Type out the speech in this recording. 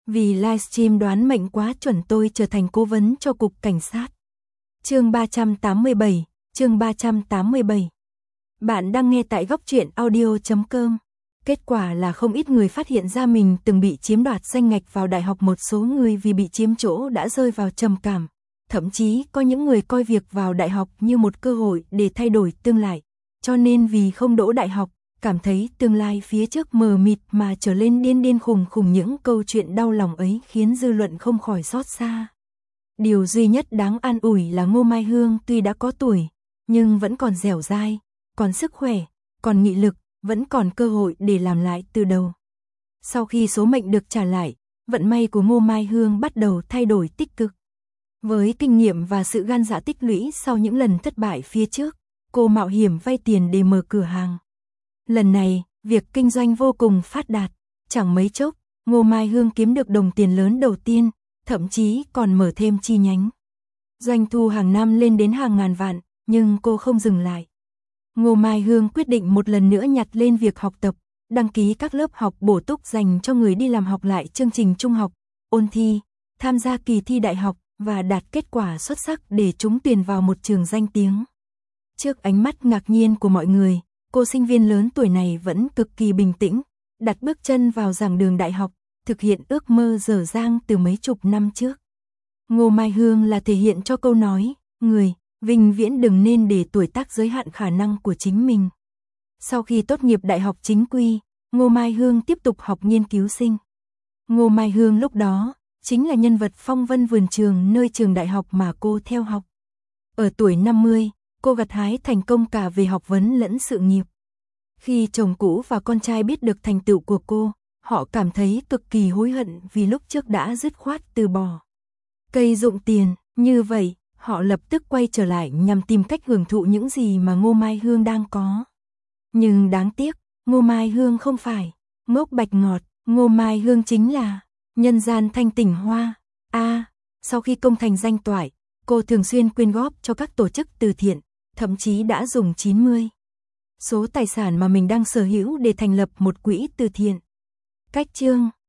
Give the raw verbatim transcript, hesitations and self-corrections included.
Vì livestream đoán mệnh quá chuẩn tôi trở thành cố vấn cho cục cảnh sát. Chương ba trăm tám mươi bảy, chương ba trăm tám mươi bảy. Bạn đang nghe tại góc truyện audio chấm com. Kết quả là không ít người phát hiện ra mình từng bị chiếm đoạt danh ngạch vào đại học, một số người vì bị chiếm chỗ đã rơi vào trầm cảm. Thậm chí có những người coi việc vào đại học như một cơ hội để thay đổi tương lai. Cho nên vì không đỗ đại học, cảm thấy tương lai phía trước mờ mịt mà trở lên điên điên khùng khùng. Những câu chuyện đau lòng ấy khiến dư luận không khỏi xót xa. Điều duy nhất đáng an ủi là Ngô Mai Hương tuy đã có tuổi, nhưng vẫn còn dẻo dai, còn sức khỏe, còn nghị lực, vẫn còn cơ hội để làm lại từ đầu. Sau khi số mệnh được trả lại, vận may của Ngô Mai Hương bắt đầu thay đổi tích cực. Với kinh nghiệm và sự gan dạ tích lũy sau những lần thất bại phía trước, cô mạo hiểm vay tiền để mở cửa hàng. Lần này, việc kinh doanh vô cùng phát đạt, chẳng mấy chốc, Ngô Mai Hương kiếm được đồng tiền lớn đầu tiên, thậm chí còn mở thêm chi nhánh. Doanh thu hàng năm lên đến hàng ngàn vạn, nhưng cô không dừng lại. Ngô Mai Hương quyết định một lần nữa nhặt lên việc học tập, đăng ký các lớp học bổ túc dành cho người đi làm học lại chương trình trung học, ôn thi, tham gia kỳ thi đại học và đạt kết quả xuất sắc để trúng tuyển vào một trường danh tiếng. Trước ánh mắt ngạc nhiên của mọi người, cô sinh viên lớn tuổi này vẫn cực kỳ bình tĩnh, đặt bước chân vào giảng đường đại học, thực hiện ước mơ dở dang từ mấy chục năm trước. Ngô Mai Hương là thể hiện cho câu nói, người, vĩnh viễn đừng nên để tuổi tác giới hạn khả năng của chính mình. Sau khi tốt nghiệp đại học chính quy, Ngô Mai Hương tiếp tục học nghiên cứu sinh. Ngô Mai Hương lúc đó, chính là nhân vật phong vân vườn trường nơi trường đại học mà cô theo học. Ở tuổi năm mươi, cô gặt hái thành công cả về học vấn lẫn sự nghiệp. Khi chồng cũ và con trai biết được thành tựu của cô, họ cảm thấy cực kỳ hối hận vì lúc trước đã dứt khoát từ bỏ cây dụng tiền. Như vậy, họ lập tức quay trở lại nhằm tìm cách hưởng thụ những gì mà Ngô Mai Hương đang có. Nhưng đáng tiếc, Ngô Mai Hương không phải ngốc bạch ngọt, Ngô Mai Hương chính là nhân gian thanh tỉnh hoa. A, à, sau khi công thành danh toại, cô thường xuyên quyên góp cho các tổ chức từ thiện, thậm chí đã dùng chín mươi số tài sản mà mình đang sở hữu để thành lập một quỹ từ thiện. Cách chương